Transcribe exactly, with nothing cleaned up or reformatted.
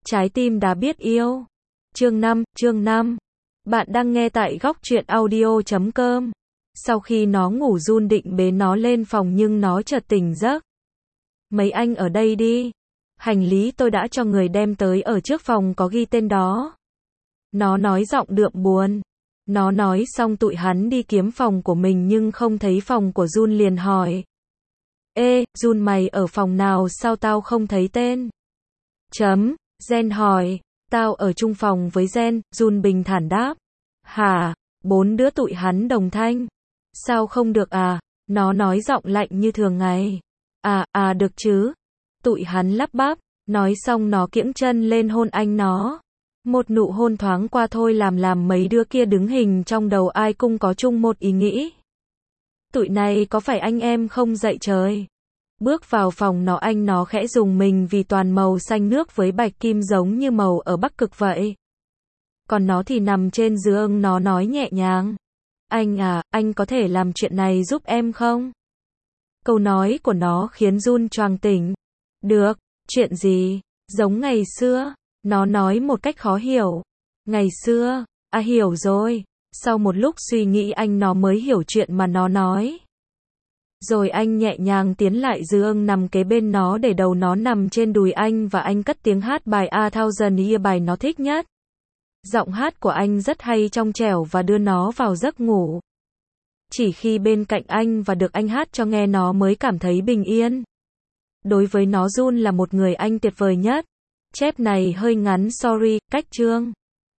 Trái tim đã biết yêu. Chương năm, chương năm. Bạn đang nghe tại góc truyện audio chấm com. Sau khi nó ngủ Jun định bế nó lên phòng nhưng nó chợt tỉnh giấc. Mấy anh ở đây đi. Hành lý tôi đã cho người đem tới ở trước phòng có ghi tên đó. Nó nói giọng đượm buồn. Nó nói xong tụi hắn đi kiếm phòng của mình nhưng không thấy phòng của Jun liền hỏi. Ê, Jun mày ở phòng nào sao tao không thấy tên? Chấm, Jen hỏi. Tao ở chung phòng với Jen, Jun bình thản đáp. Hả? Bốn đứa tụi hắn đồng thanh. Sao không được à? Nó nói giọng lạnh như thường ngày. À, à được chứ. Tụi hắn lắp bắp. Nói xong nó kiễng chân lên hôn anh nó. Một nụ hôn thoáng qua thôi làm làm mấy đứa kia đứng hình trong đầu ai cũng có chung một ý nghĩ. Tụi này có phải anh em không dậy trời? Bước vào phòng nó anh nó khẽ rùng mình vì toàn màu xanh nước với bạch kim giống như màu ở Bắc Cực vậy. Còn nó thì nằm trên giường nó nói nhẹ nhàng. Anh à, anh có thể làm chuyện này giúp em không? Câu nói của nó khiến Jun choàng tỉnh. Được, chuyện gì? Giống ngày xưa. Nó nói một cách khó hiểu. Ngày xưa, à hiểu rồi. Sau một lúc suy nghĩ anh nó mới hiểu chuyện mà nó nói. Rồi anh nhẹ nhàng tiến lại giường nằm kế bên nó để đầu nó nằm trên đùi anh và anh cất tiếng hát bài A Thousand Years bài nó thích nhất. Giọng hát của anh rất hay trong trẻo và đưa nó vào giấc ngủ. Chỉ khi bên cạnh anh và được anh hát cho nghe nó mới cảm thấy bình yên. Đối với nó Jun là một người anh tuyệt vời nhất. Chép này hơi ngắn sorry, cách chương.